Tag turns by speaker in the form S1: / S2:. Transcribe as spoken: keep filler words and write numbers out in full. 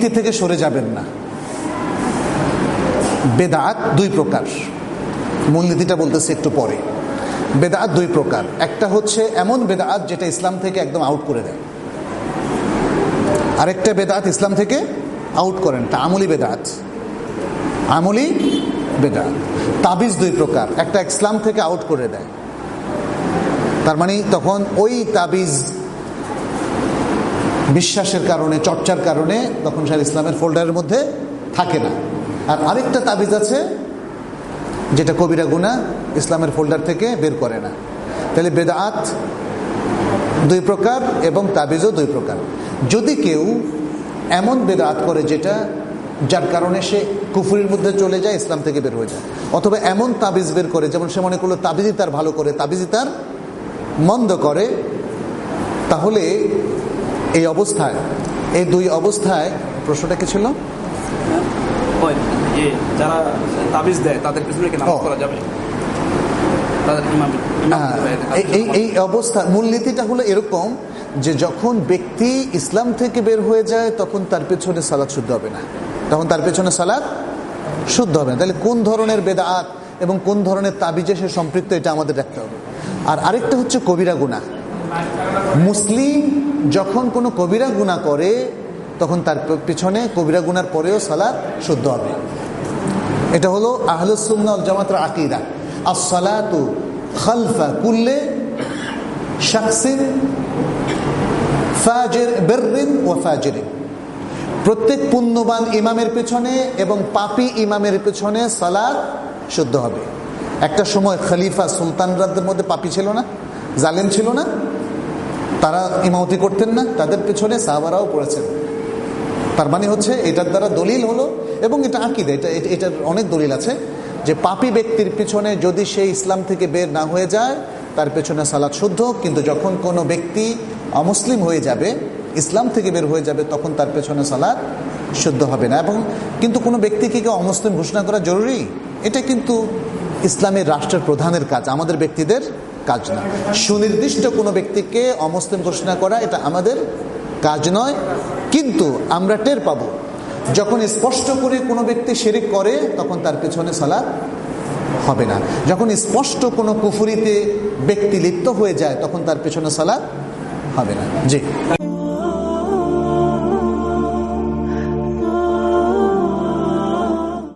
S1: নেকি থেকে সরে যাবেন না। বেদাত দুই প্রকার, মূলনীতিটা বলতেছি একটু পরে। বেদাত দুই প্রকার, একটা হচ্ছে এমন বেদাত যেটা ইসলাম থেকে একদম আউট করে দেয়, আরেকটা বেদাত ইসলাম থেকে আউট করেন, তা আমলি বেদাত। আমলি বেদাত। তাবিজ দুই প্রকার, একটা ইসলাম থেকে আউট করে দেয়, তার মানে তখন ওই তাবিজ বিশ্বাসের কারণে, চর্চার কারণে তখন সে ইসলামের ফোল্ডারের মধ্যে থাকে না। আর আরেকটা তাবিজ আছে যেটা কবিরা গুনাহ, ইসলামের ফোল্ডার থেকে বের করে না। তাহলে বেদাত দুই প্রকার এবং তাবিজও দুই প্রকার। যদি কেউ এমন বেদাত করে যেটা যার কারণে সে কুফরির মধ্যে চলে যায়, ইসলাম থেকে বের হয়ে যায়, অথবা এমন তাবিজ বের করে যেমন সে মনে করলো তাবিজই তার ভালো করে, তাবিজই তার মন্দ করে, তাহলে এই অবস্থায়, এই দুই অবস্থায়, প্রশ্নটা কি ছিল?
S2: যারা তাবিজ দেয় তাদের পিছনে কি নামাজ পড়া যাবে?
S1: এই এই অবস্থা মূলনীতিটা হলো এরকম যে যখন ব্যক্তি ইসলাম থেকে বের হয়ে যায় তখন তার পেছনে সালাত শুদ্ধ হবে না, তখন তার পেছনে সালাত শুদ্ধ হবে না। তাহলে কোন ধরনের বেদাত এবং কোন ধরনের তাবিজে সে সম্পৃক্ত, এটা আমাদের দেখতে হবে। আর আরেকটা হচ্ছে কবিরা গুনাহ। মুসলিম যখন কোনো কবিরা গুনাহ করে তখন তার পিছনে কবিরা গুনার পরেও সালাত শুদ্ধ হবে। এটা হলো আহলুস সুন্নাহ ওয়াল জামাতের আকীদা। আস-সালাতু খালফা কুল্লি শাখসিন ফাজির বিররিন ওয়া ফাজিরিন। প্রত্যেক পুণ্যবান ইমামের পেছনে এবং পাপী ইমামের পেছনে সালাত শুদ্ধ হবে। একটা সময় খলিফা সুলতানদের মধ্যে পাপী ছিল না, জালেম ছিল না, তারা ইমামতি করতেন না, তাদের পেছনে সাহাবারাও পড়েছেন। তার মানে হচ্ছে এটার দ্বারা দলিল হলো, এবং এটা আকীদা, এটা এটার অনেক দলিল আছে যে পাপী ব্যক্তির পিছনে যদি সে ইসলাম থেকে বের না হয়ে যায় তার পেছনে সালাত শুদ্ধ, কিন্তু যখন কোনো ব্যক্তি অমুসলিম হয়ে যাবে, ইসলাম থেকে বের হয়ে যাবে, তখন তার পেছনে সালাত শুদ্ধ হবে না। এবং কিন্তু কোনো ব্যক্তিকে কেউ অমুসলিম ঘোষণা করা জরুরি, এটা কিন্তু ইসলামের রাষ্ট্রের প্রধানের কাজ, আমাদের ব্যক্তিদের কাজ না। সুনির্দিষ্ট কোনো ব্যক্তিকে অমুসলিম ঘোষণা করা এটা আমাদের কাজ নয়। কিন্তু আমরা টের পাবো যখন স্পষ্ট করে কোনো ব্যক্তি শিরক করে তখন তার পেছনে সালাত হবে না। যখন স্পষ্ট কোনো কুফরিতে ব্যক্তি লিপ্ত হয়ে যায় তখন তার পেছনে সালাত হবে না। জি।